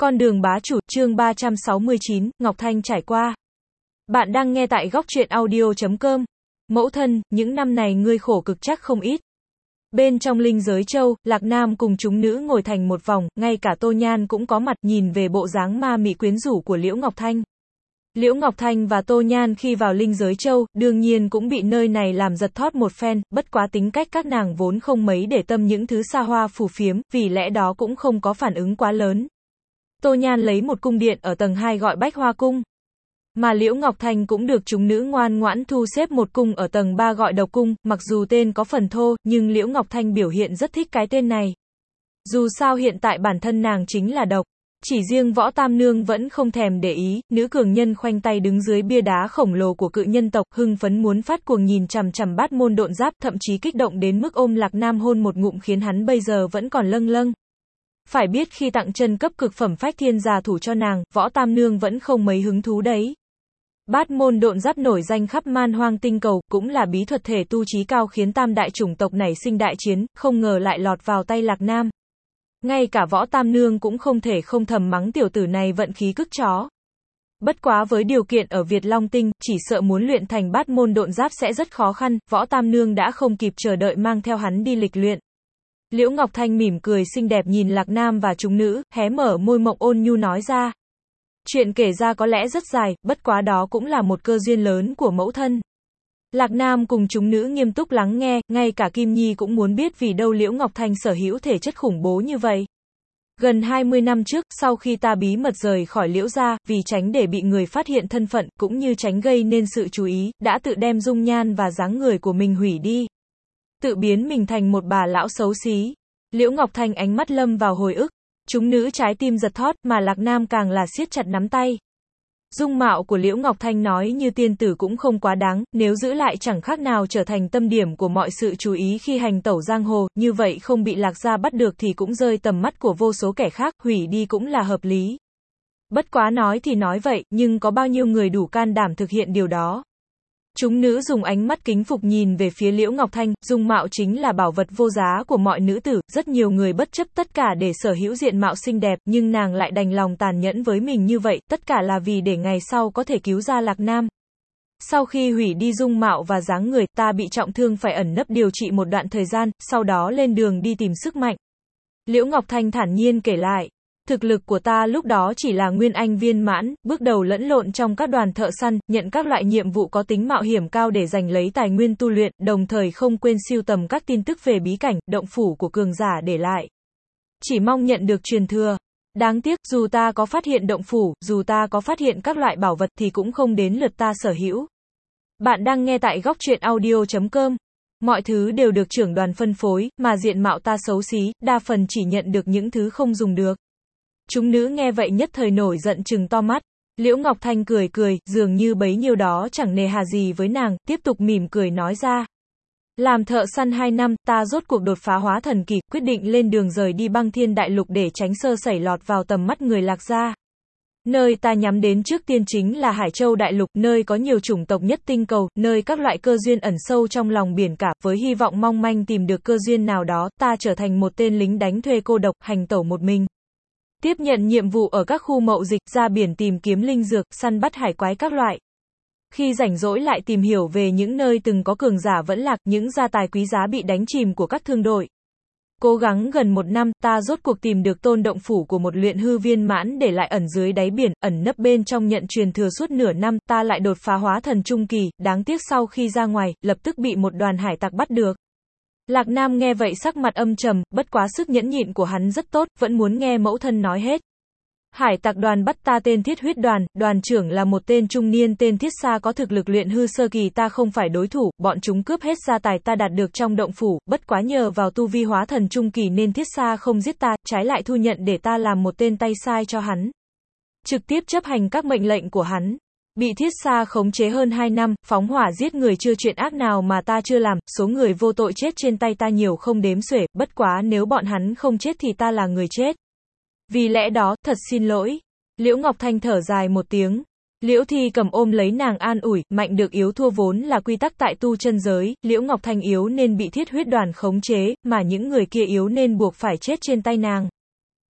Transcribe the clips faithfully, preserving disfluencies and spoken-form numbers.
Con đường bá chủ, chương ba trăm sáu mươi chín, Ngọc Thanh trải qua. Bạn đang nghe tại góc truyện audio chấm com. Mẫu thân, những năm này ngươi khổ cực chắc không ít. Bên trong linh giới châu, Lạc Nam cùng chúng nữ ngồi thành một vòng, ngay cả Tô Nhan cũng có mặt, nhìn về bộ dáng ma mị quyến rũ của Liễu Ngọc Thanh. Liễu Ngọc Thanh và Tô Nhan khi vào linh giới châu, đương nhiên cũng bị nơi này làm giật thót một phen, bất quá tính cách các nàng vốn không mấy để tâm những thứ xa hoa phù phiếm, vì lẽ đó cũng không có phản ứng quá lớn. Tô Nhan lấy một cung điện ở tầng hai gọi Bách Hoa Cung. Mà Liễu Ngọc Thanh cũng được chúng nữ ngoan ngoãn thu xếp một cung ở tầng ba gọi Độc Cung, mặc dù tên có phần thô, nhưng Liễu Ngọc Thanh biểu hiện rất thích cái tên này. Dù sao hiện tại bản thân nàng chính là độc. Chỉ riêng Võ Tam Nương vẫn không thèm để ý, nữ cường nhân khoanh tay đứng dưới bia đá khổng lồ của cự nhân tộc, hưng phấn muốn phát cuồng nhìn chằm chằm Bát Môn Độn Giáp, thậm chí kích động đến mức ôm Lạc Nam hôn một ngụm khiến hắn bây giờ vẫn còn lâng lâng. Phải biết khi tặng chân cấp cực phẩm Phách Thiên Già thủ cho nàng, Võ Tam Nương vẫn không mấy hứng thú đấy. Bát Môn Độn Giáp nổi danh khắp Man Hoang tinh cầu, cũng là bí thuật thể tu chí cao khiến tam đại chủng tộc nảy sinh đại chiến, không ngờ lại lọt vào tay Lạc Nam. Ngay cả Võ Tam Nương cũng không thể không thầm mắng tiểu tử này vận khí cức chó. Bất quá với điều kiện ở Việt Long Tinh, chỉ sợ muốn luyện thành Bát Môn Độn Giáp sẽ rất khó khăn, Võ Tam Nương đã không kịp chờ đợi mang theo hắn đi lịch luyện. Liễu Ngọc Thanh mỉm cười xinh đẹp nhìn Lạc Nam và chúng nữ, hé mở môi mộng ôn nhu nói ra. Chuyện kể ra có lẽ rất dài, bất quá đó cũng là một cơ duyên lớn của mẫu thân. Lạc Nam cùng chúng nữ nghiêm túc lắng nghe, ngay cả Kim Nhi cũng muốn biết vì đâu Liễu Ngọc Thanh sở hữu thể chất khủng bố như vậy. Gần hai mươi năm trước, sau khi ta bí mật rời khỏi Liễu gia, vì tránh để bị người phát hiện thân phận, cũng như tránh gây nên sự chú ý, đã tự đem dung nhan và dáng người của mình hủy đi. Tự biến mình thành một bà lão xấu xí. Liễu Ngọc Thanh ánh mắt lâm vào hồi ức. Chúng nữ trái tim giật thót, mà Lạc Nam càng là siết chặt nắm tay. Dung mạo của Liễu Ngọc Thanh nói như tiên tử cũng không quá đáng, nếu giữ lại chẳng khác nào trở thành tâm điểm của mọi sự chú ý khi hành tẩu giang hồ, như vậy không bị Lạc gia bắt được thì cũng rơi tầm mắt của vô số kẻ khác, hủy đi cũng là hợp lý. Bất quá nói thì nói vậy, nhưng có bao nhiêu người đủ can đảm thực hiện điều đó. Chúng nữ dùng ánh mắt kính phục nhìn về phía Liễu Ngọc Thanh, dung mạo chính là bảo vật vô giá của mọi nữ tử, rất nhiều người bất chấp tất cả để sở hữu diện mạo xinh đẹp, nhưng nàng lại đành lòng tàn nhẫn với mình như vậy, tất cả là vì để ngày sau có thể cứu ra Lạc Nam. Sau khi hủy đi dung mạo và dáng người, ta bị trọng thương phải ẩn nấp điều trị một đoạn thời gian, sau đó lên đường đi tìm sức mạnh. Liễu Ngọc Thanh thản nhiên kể lại. Thực lực của ta lúc đó chỉ là nguyên anh viên mãn, bước đầu lẫn lộn trong các đoàn thợ săn, nhận các loại nhiệm vụ có tính mạo hiểm cao để giành lấy tài nguyên tu luyện, đồng thời không quên sưu tầm các tin tức về bí cảnh, động phủ của cường giả để lại. Chỉ mong nhận được truyền thừa. Đáng tiếc, dù ta có phát hiện động phủ, dù ta có phát hiện các loại bảo vật thì cũng không đến lượt ta sở hữu. Bạn đang nghe tại góc truyện audio chấm com. Mọi thứ đều được trưởng đoàn phân phối, mà diện mạo ta xấu xí, đa phần chỉ nhận được những thứ không dùng được. Chúng nữ nghe vậy nhất thời nổi giận trừng to mắt. Liễu Ngọc Thanh cười cười, dường như bấy nhiêu đó chẳng nề hà gì với nàng, tiếp tục mỉm cười nói ra. Làm thợ săn hai năm, ta rốt cuộc đột phá hóa thần kỳ, quyết định lên đường rời đi Băng Thiên Đại Lục để tránh sơ sẩy lọt vào tầm mắt người Lạc gia. Nơi ta nhắm đến trước tiên chính là Hải Châu Đại Lục, nơi có nhiều chủng tộc nhất tinh cầu, nơi các loại cơ duyên ẩn sâu trong lòng biển cả, với hy vọng mong manh tìm được cơ duyên nào đó, ta trở thành một tên lính đánh thuê cô độc, hành tẩu một mình. Tiếp nhận nhiệm vụ ở các khu mậu dịch, ra biển tìm kiếm linh dược, săn bắt hải quái các loại. Khi rảnh rỗi lại tìm hiểu về những nơi từng có cường giả vẫn lạc, những gia tài quý giá bị đánh chìm của các thương đội. Cố gắng gần một năm, ta rốt cuộc tìm được tôn động phủ của một luyện hư viên mãn để lại ẩn dưới đáy biển, ẩn nấp bên trong nhận truyền thừa suốt nửa năm, ta lại đột phá hóa thần trung kỳ, đáng tiếc sau khi ra ngoài, lập tức bị một đoàn hải tặc bắt được. Lạc Nam nghe vậy sắc mặt âm trầm, bất quá sức nhẫn nhịn của hắn rất tốt, vẫn muốn nghe mẫu thân nói hết. Hải tặc đoàn bắt ta tên Thiết Huyết đoàn, đoàn trưởng là một tên trung niên tên Thiết Sa có thực lực luyện hư sơ kỳ, ta không phải đối thủ, bọn chúng cướp hết gia tài ta đạt được trong động phủ, bất quá nhờ vào tu vi hóa thần trung kỳ nên Thiết Sa không giết ta, trái lại thu nhận để ta làm một tên tay sai cho hắn. Trực tiếp chấp hành các mệnh lệnh của hắn. Bị Thiết Sa khống chế hơn hai năm, phóng hỏa giết người chưa chuyện ác nào mà ta chưa làm, số người vô tội chết trên tay ta nhiều không đếm xuể, bất quá nếu bọn hắn không chết thì ta là người chết. Vì lẽ đó, thật xin lỗi. Liễu Ngọc Thanh thở dài một tiếng. Liễu Thi cầm ôm lấy nàng an ủi, mạnh được yếu thua vốn là quy tắc tại tu chân giới, Liễu Ngọc Thanh yếu nên bị Thiết Huyết đoàn khống chế, mà những người kia yếu nên buộc phải chết trên tay nàng.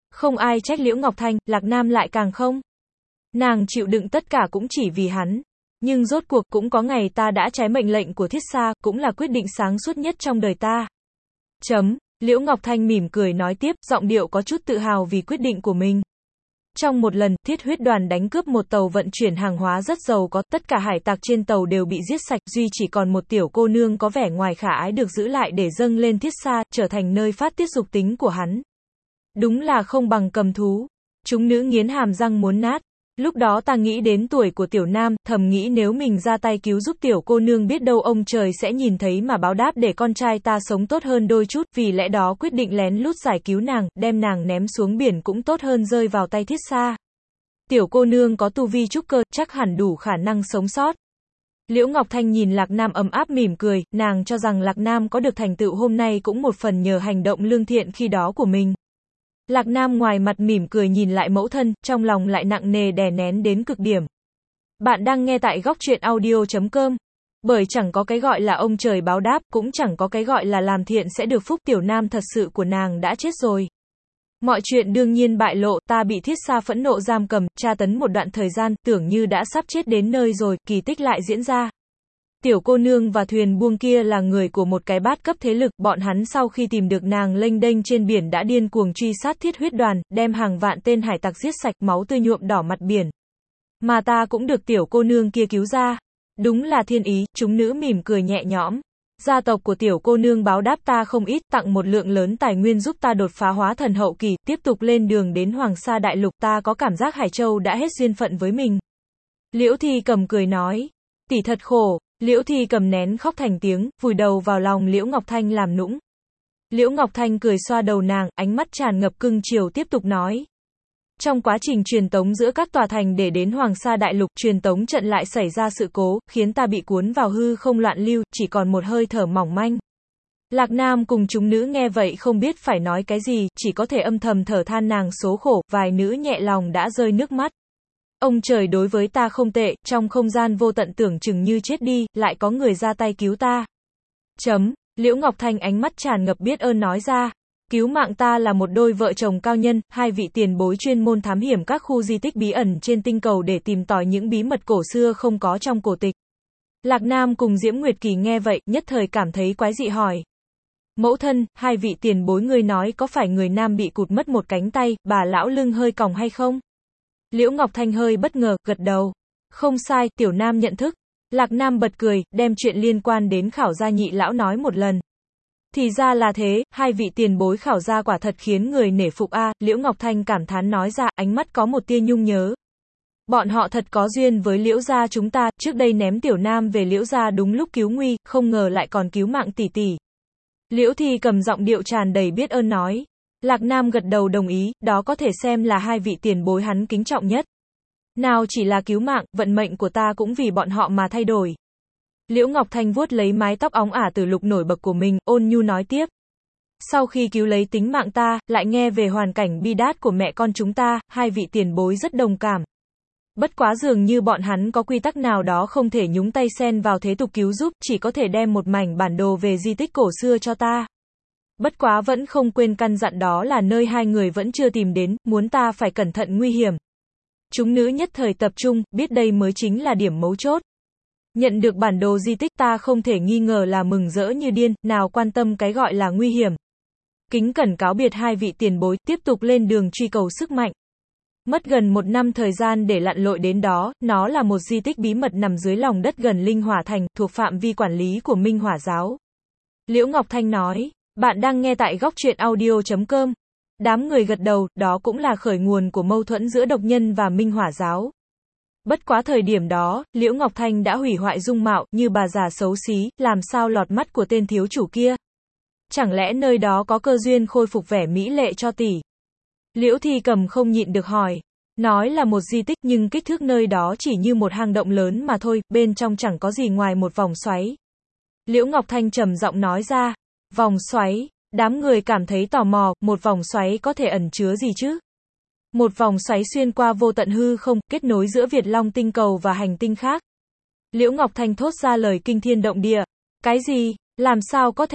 Không ai trách Liễu Ngọc Thanh, Lạc Nam lại càng không. Nàng chịu đựng tất cả cũng chỉ vì hắn. Nhưng rốt cuộc cũng có ngày ta đã trái mệnh lệnh của Thiết Sa, cũng là quyết định sáng suốt nhất trong đời ta. Chấm, Liễu Ngọc Thanh mỉm cười nói tiếp, giọng điệu có chút tự hào vì quyết định của mình. Trong một lần, Thiết Huyết đoàn đánh cướp một tàu vận chuyển hàng hóa rất giàu có, tất cả hải tặc trên tàu đều bị giết sạch, duy chỉ còn một tiểu cô nương có vẻ ngoài khả ái được giữ lại để dâng lên Thiết Sa, trở thành nơi phát tiết dục tính của hắn. Đúng là không bằng cầm thú. Chúng nữ nghiến hàm răng muốn nát. Lúc đó ta nghĩ đến tuổi của tiểu nam, thầm nghĩ nếu mình ra tay cứu giúp tiểu cô nương biết đâu ông trời sẽ nhìn thấy mà báo đáp để con trai ta sống tốt hơn đôi chút, vì lẽ đó quyết định lén lút giải cứu nàng, đem nàng ném xuống biển cũng tốt hơn rơi vào tay Thiết Sa. Tiểu cô nương có tu vi trúc cơ, chắc hẳn đủ khả năng sống sót. Liễu Ngọc Thanh nhìn Lạc Nam ấm áp mỉm cười, nàng cho rằng Lạc Nam có được thành tựu hôm nay cũng một phần nhờ hành động lương thiện khi đó của mình. Lạc Nam ngoài mặt mỉm cười nhìn lại mẫu thân, trong lòng lại nặng nề đè nén đến cực điểm. Bạn đang nghe tại góc truyện audio chấm com. Bởi chẳng có cái gọi là ông trời báo đáp, cũng chẳng có cái gọi là làm thiện sẽ được phúc, tiểu nam thật sự của nàng đã chết rồi. Mọi chuyện đương nhiên bại lộ, ta bị Thiết Sa phẫn nộ giam cầm, tra tấn một đoạn thời gian, tưởng như đã sắp chết đến nơi rồi, kỳ tích lại diễn ra. Tiểu cô nương và thuyền buông kia là người của một cái bát cấp thế lực, bọn hắn sau khi tìm được nàng lênh đênh trên biển đã điên cuồng truy sát Thiết Huyết đoàn, đem hàng vạn tên hải tặc giết sạch, máu tươi nhuộm đỏ mặt biển. Mà ta cũng được tiểu cô nương kia cứu ra. Đúng là thiên ý, chúng nữ mỉm cười nhẹ nhõm. Gia tộc của tiểu cô nương báo đáp ta không ít, tặng một lượng lớn tài nguyên giúp ta đột phá hóa thần hậu kỳ, tiếp tục lên đường đến Hoàng Sa Đại Lục, ta có cảm giác Hải Châu đã hết duyên phận với mình. Liễu Thi Cầm cười nói, tỷ thật khổ. Liễu Thi Cầm nén khóc thành tiếng, vùi đầu vào lòng Liễu Ngọc Thanh làm nũng. Liễu Ngọc Thanh cười xoa đầu nàng, ánh mắt tràn ngập cưng chiều tiếp tục nói. Trong quá trình truyền tống giữa các tòa thành để đến Hoàng Sa Đại Lục, truyền tống trận lại xảy ra sự cố, khiến ta bị cuốn vào hư không loạn lưu, chỉ còn một hơi thở mỏng manh. Lạc Nam cùng chúng nữ nghe vậy không biết phải nói cái gì, chỉ có thể âm thầm thở than nàng số khổ, vài nữ nhẹ lòng đã rơi nước mắt. Ông trời đối với ta không tệ, trong không gian vô tận tưởng chừng như chết đi, lại có người ra tay cứu ta. Chấm, Liễu Ngọc Thanh ánh mắt tràn ngập biết ơn nói ra. Cứu mạng ta là một đôi vợ chồng cao nhân, hai vị tiền bối chuyên môn thám hiểm các khu di tích bí ẩn trên tinh cầu để tìm tòi những bí mật cổ xưa không có trong cổ tịch. Lạc Nam cùng Diễm Nguyệt Kỳ nghe vậy, nhất thời cảm thấy quái dị hỏi. Mẫu thân, hai vị tiền bối ngươi nói có phải người nam bị cụt mất một cánh tay, bà lão lưng hơi còng hay không? Liễu Ngọc Thanh hơi bất ngờ, gật đầu. Không sai, tiểu nam nhận thức. Lạc Nam bật cười, đem chuyện liên quan đến Khảo Gia nhị lão nói một lần. Thì ra là thế, hai vị tiền bối Khảo Gia quả thật khiến người nể phục a. Liễu Ngọc Thanh cảm thán nói ra, ánh mắt có một tia nhung nhớ. Bọn họ thật có duyên với Liễu gia chúng ta, trước đây ném tiểu nam về Liễu gia đúng lúc cứu nguy, không ngờ lại còn cứu mạng tỷ tỷ. Liễu Thi cầm giọng điệu tràn đầy biết ơn nói. Lạc Nam gật đầu đồng ý, đó có thể xem là hai vị tiền bối hắn kính trọng nhất. Nào chỉ là cứu mạng, vận mệnh của ta cũng vì bọn họ mà thay đổi. Liễu Ngọc Thanh vuốt lấy mái tóc óng ả từ lục nổi bật của mình, ôn nhu nói tiếp. Sau khi cứu lấy tính mạng ta, lại nghe về hoàn cảnh bi đát của mẹ con chúng ta, hai vị tiền bối rất đồng cảm. Bất quá dường như bọn hắn có quy tắc nào đó không thể nhúng tay xen vào thế tục cứu giúp, chỉ có thể đem một mảnh bản đồ về di tích cổ xưa cho ta. Bất quá vẫn không quên căn dặn đó là nơi hai người vẫn chưa tìm đến, muốn ta phải cẩn thận nguy hiểm. Chúng nữ nhất thời tập trung, biết đây mới chính là điểm mấu chốt. Nhận được bản đồ di tích ta không thể nghi ngờ là mừng rỡ như điên, nào quan tâm cái gọi là nguy hiểm. Kính cẩn cáo biệt hai vị tiền bối, tiếp tục lên đường truy cầu sức mạnh. Mất gần một năm thời gian để lặn lội đến đó, nó là một di tích bí mật nằm dưới lòng đất gần Linh Hỏa Thành, thuộc phạm vi quản lý của Minh Hỏa Giáo. Liễu Ngọc Thanh nói, bạn đang nghe tại góc truyện audio chấm com. Đám người gật đầu, đó cũng là khởi nguồn của mâu thuẫn giữa độc nhân và Minh Hỏa Giáo. Bất quá thời điểm đó, Liễu Ngọc Thanh đã hủy hoại dung mạo, như bà già xấu xí, làm sao lọt mắt của tên thiếu chủ kia. Chẳng lẽ nơi đó có cơ duyên khôi phục vẻ mỹ lệ cho tỷ? Liễu Thi Cầm không nhịn được hỏi. Nói là một di tích nhưng kích thước nơi đó chỉ như một hang động lớn mà thôi, bên trong chẳng có gì ngoài một vòng xoáy. Liễu Ngọc Thanh trầm giọng nói ra. Vòng xoáy, đám người cảm thấy tò mò, một vòng xoáy có thể ẩn chứa gì chứ? Một vòng xoáy xuyên qua vô tận hư không, kết nối giữa Việt Long tinh cầu và hành tinh khác. Liễu Ngọc Thanh thốt ra lời kinh thiên động địa. Cái gì? Làm sao có thể?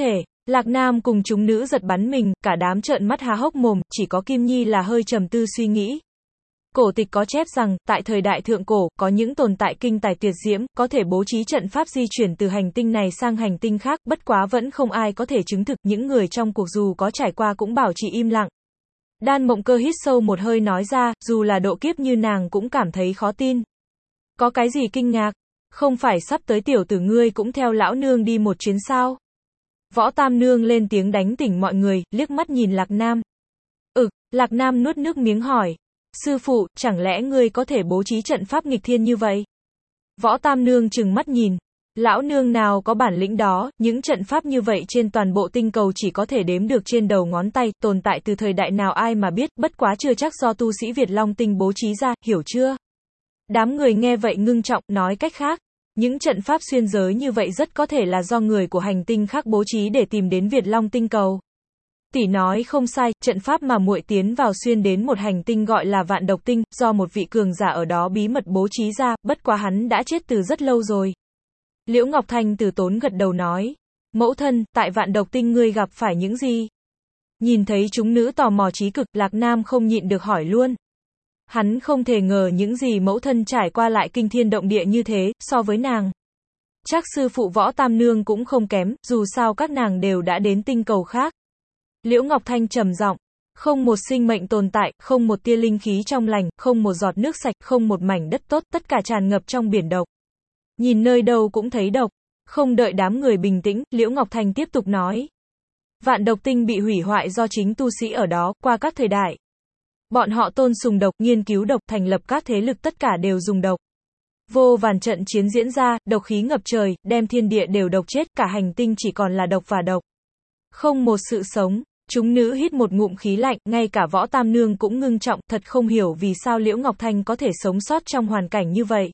Lạc Nam cùng chúng nữ giật bắn mình, cả đám trợn mắt há hốc mồm, chỉ có Kim Nhi là hơi trầm tư suy nghĩ. Cổ tịch có chép rằng, tại thời đại thượng cổ, có những tồn tại kinh tài tuyệt diễm, có thể bố trí trận pháp di chuyển từ hành tinh này sang hành tinh khác, bất quá vẫn không ai có thể chứng thực, những người trong cuộc dù có trải qua cũng bảo trì im lặng. Đan Mộng Cơ hít sâu một hơi nói ra, dù là độ kiếp như nàng cũng cảm thấy khó tin. Có cái gì kinh ngạc? Không phải sắp tới tiểu tử ngươi cũng theo lão nương đi một chuyến sao? Võ Tam Nương lên tiếng đánh tỉnh mọi người, liếc mắt nhìn Lạc Nam. Ừ, Lạc Nam nuốt nước miếng hỏi. Sư phụ, chẳng lẽ ngươi có thể bố trí trận pháp nghịch thiên như vậy? Võ Tam Nương trừng mắt nhìn. Lão nương nào có bản lĩnh đó, những trận pháp như vậy trên toàn bộ tinh cầu chỉ có thể đếm được trên đầu ngón tay, tồn tại từ thời đại nào ai mà biết, bất quá chưa chắc do tu sĩ Việt Long Tinh bố trí ra, hiểu chưa? Đám người nghe vậy ngưng trọng, nói cách khác, những trận pháp xuyên giới như vậy rất có thể là do người của hành tinh khác bố trí để tìm đến Việt Long Tinh cầu. Tỷ nói không sai, trận pháp mà muội tiến vào xuyên đến một hành tinh gọi là Vạn Độc Tinh, do một vị cường giả ở đó bí mật bố trí ra, bất quá hắn đã chết từ rất lâu rồi. Liễu Ngọc Thanh từ tốn gật đầu nói, mẫu thân, tại Vạn Độc Tinh ngươi gặp phải những gì? Nhìn thấy chúng nữ tò mò chí cực, Lạc Nam không nhịn được hỏi luôn. Hắn không thể ngờ những gì mẫu thân trải qua lại kinh thiên động địa như thế, so với nàng. Chắc sư phụ Võ Tam Nương cũng không kém, dù sao các nàng đều đã đến tinh cầu khác. Liễu Ngọc Thanh trầm giọng, không một sinh mệnh tồn tại, không một tia linh khí trong lành, không một giọt nước sạch, không một mảnh đất tốt, tất cả tràn ngập trong biển độc. Nhìn nơi đâu cũng thấy độc. Không đợi đám người bình tĩnh, Liễu Ngọc Thanh tiếp tục nói. Vạn Độc Tinh bị hủy hoại do chính tu sĩ ở đó, qua các thời đại. Bọn họ tôn sùng độc, nghiên cứu độc, thành lập các thế lực tất cả đều dùng độc. Vô vàn trận chiến diễn ra, độc khí ngập trời, đem thiên địa đều độc chết, cả hành tinh chỉ còn là độc và độc. Không một sự sống. Chúng nữ hít một ngụm khí lạnh, ngay cả Võ Tam Nương cũng ngưng trọng, thật không hiểu vì sao Liễu Ngọc Thanh có thể sống sót trong hoàn cảnh như vậy.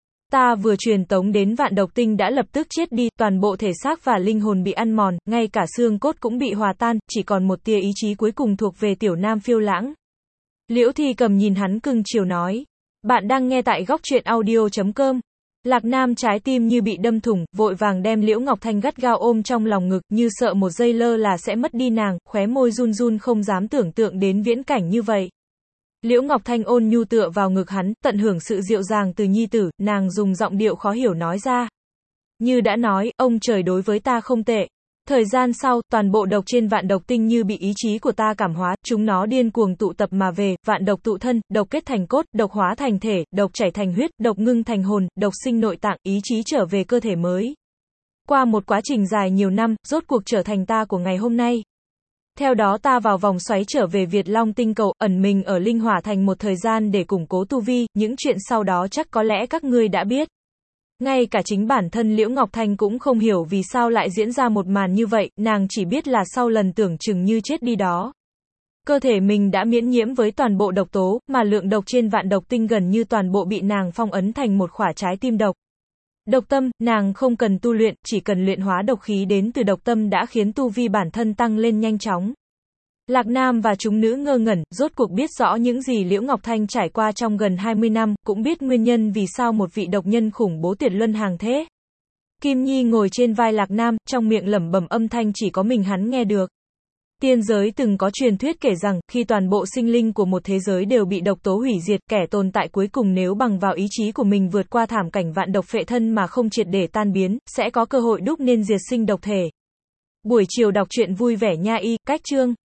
Ta vừa truyền tống đến Vạn Độc Tinh đã lập tức chết đi, toàn bộ thể xác và linh hồn bị ăn mòn, ngay cả xương cốt cũng bị hòa tan, chỉ còn một tia ý chí cuối cùng thuộc về tiểu nam phiêu lãng. Liễu Thi Cầm nhìn hắn cưng chiều nói. Bạn đang nghe tại góc truyện audio chấm com. Lạc Nam trái tim như bị đâm thủng, vội vàng đem Liễu Ngọc Thanh gắt gao ôm trong lòng ngực, như sợ một giây lơ là sẽ mất đi nàng, khóe môi run run không dám tưởng tượng đến viễn cảnh như vậy. Liễu Ngọc Thanh ôn nhu tựa vào ngực hắn, tận hưởng sự dịu dàng từ nhi tử, nàng dùng giọng điệu khó hiểu nói ra. Như đã nói, ông trời đối với ta không tệ. Thời gian sau, toàn bộ độc trên Vạn Độc Tinh như bị ý chí của ta cảm hóa, chúng nó điên cuồng tụ tập mà về, vạn độc tụ thân, độc kết thành cốt, độc hóa thành thể, độc chảy thành huyết, độc ngưng thành hồn, độc sinh nội tạng, ý chí trở về cơ thể mới. Qua một quá trình dài nhiều năm, rốt cuộc trở thành ta của ngày hôm nay. Theo đó ta vào vòng xoáy trở về Việt Long Tinh cầu, ẩn mình ở Linh Hỏa Thành một thời gian để củng cố tu vi, những chuyện sau đó chắc có lẽ các ngươi đã biết. Ngay cả chính bản thân Liễu Ngọc Thanh cũng không hiểu vì sao lại diễn ra một màn như vậy, nàng chỉ biết là sau lần tưởng chừng như chết đi đó. Cơ thể mình đã miễn nhiễm với toàn bộ độc tố, mà lượng độc trên Vạn Độc Tinh gần như toàn bộ bị nàng phong ấn thành một khỏa trái tim độc. Độc tâm, nàng không cần tu luyện, chỉ cần luyện hóa độc khí đến từ độc tâm đã khiến tu vi bản thân tăng lên nhanh chóng. Lạc Nam và chúng nữ ngơ ngẩn, rốt cuộc biết rõ những gì Liễu Ngọc Thanh trải qua trong gần hai mươi năm, cũng biết nguyên nhân vì sao một vị độc nhân khủng bố tuyệt luân hàng thế. Kim Nhi ngồi trên vai Lạc Nam, trong miệng lẩm bẩm âm thanh chỉ có mình hắn nghe được. Tiên giới từng có truyền thuyết kể rằng, khi toàn bộ sinh linh của một thế giới đều bị độc tố hủy diệt, kẻ tồn tại cuối cùng nếu bằng vào ý chí của mình vượt qua thảm cảnh vạn độc phệ thân mà không triệt để tan biến, sẽ có cơ hội đúc nên diệt sinh độc thể. Buổi chiều đọc truyện vui vẻ nha y, cách chương.